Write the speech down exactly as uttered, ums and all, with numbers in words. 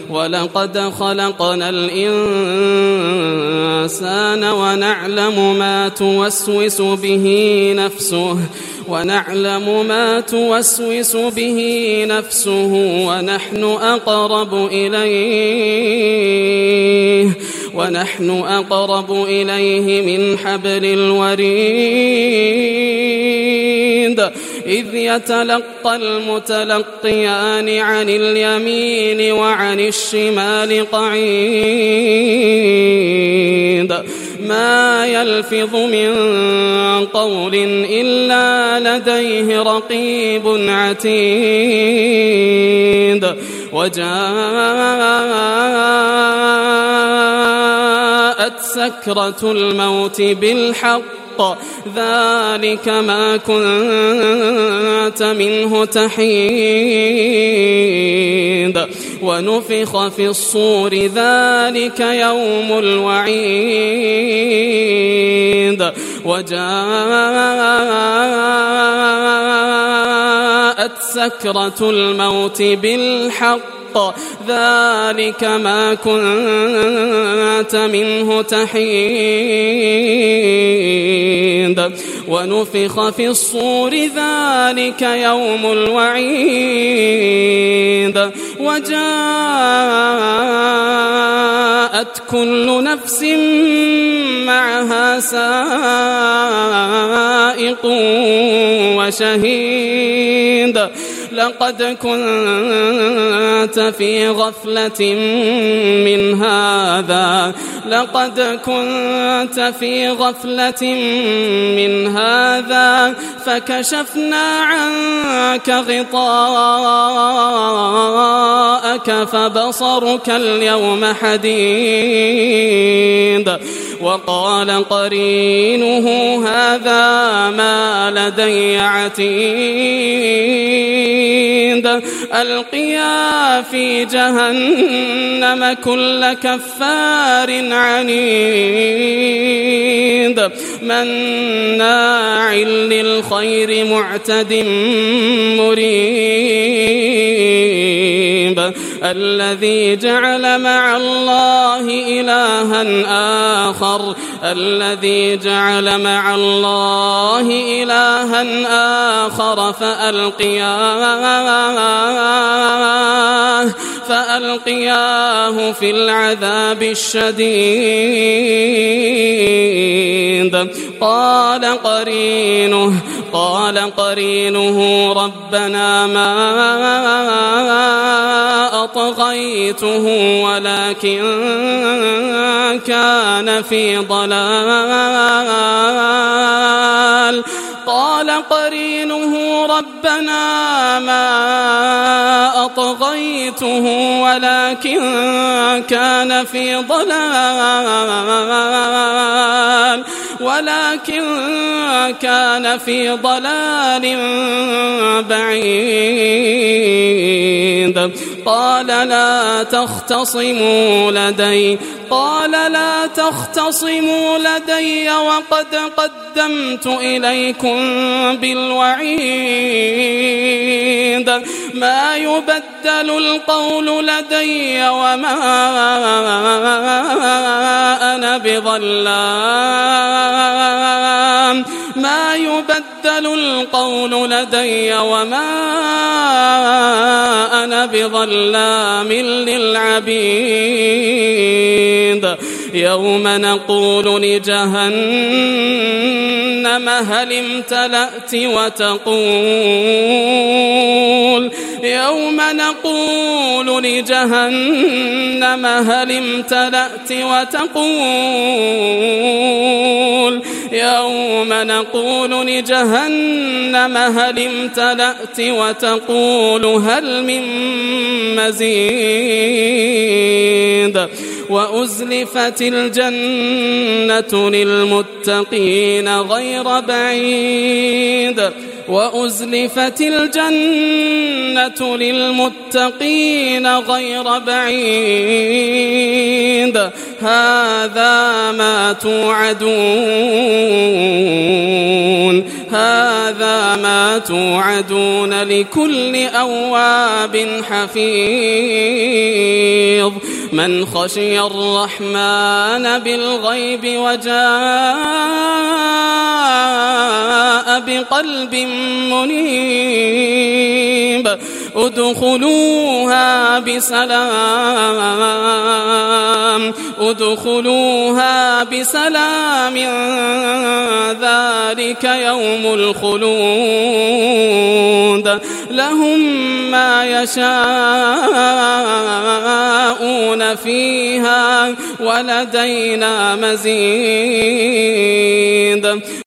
ولقد خلقنا الإنسان ونعلم ما توسوس به نفسه ونعلم ما توسوس به نفسه ونحن أقرب إليه ونحن أقرب إليه من حبل الوريد إذ يتلقى المتلقيان عن اليمين وعن الشمال قعيد ما يلفظ من قول إلا لديه رقيب عتيد وجاءت سكرة الموت بالحق ذلك ما كنت منه تحيد ونفخ في الصور ذلك يوم الوعيد وجاءت سكرة الموت بالحق ذلك ما كنت منه تحيد ونفخ في الصور ذلك يوم الوعيد وجاءت كل نفس معها سائق وشهيد لقد كنت في غفلة من هذا لقد كنت في غفلة من هذا فكشفنا عنك غطاءك فبصرك اليوم حديد وقال قرينه هذا ما لدي عتيد ألقيا في جهنم كل كفار عنيد مناع للخير معتد مريب الذي جعل مع الله إلها آخر الذي جعل مع الله إلها آخر فألقياه فألقياه في العذاب الشديد قال قرينه قال قرينه ربنا ما أطغيته ولكن كان في ضلال قال قرينه ربنا ما أطغيته ولكن كان في ضلال ولكن كان في ضلال بعيد قال لا تختصموا لدي قال لا تختصموا لدي وقد قدمت إليكم بالوعيد ما يبدل القول لدي وما أنا بظلام ما يبدل القول لدي وما أنا بظلام للعبيد يوم نقول لجهنم هل امتلأت وتقول يوم نقول لجهنم هل امتلأت وتقول يوم نقول لجهنم هل امتلأت وتقول هل من مزيد وأزلفت الجنة للمتقين غير بعيد وأزلفت الجنة للمتقين غير بعيد هذا ما توعدون هذا هذا ما توعدون لكل أواب حفيظ من خشي الرحمن بالغيب وجاء بقلب منيب ادخلوها بسلام ادخلوها بسلام ذلك يوم الخلود لهم ما يشاءون فيها ولدينا مزيد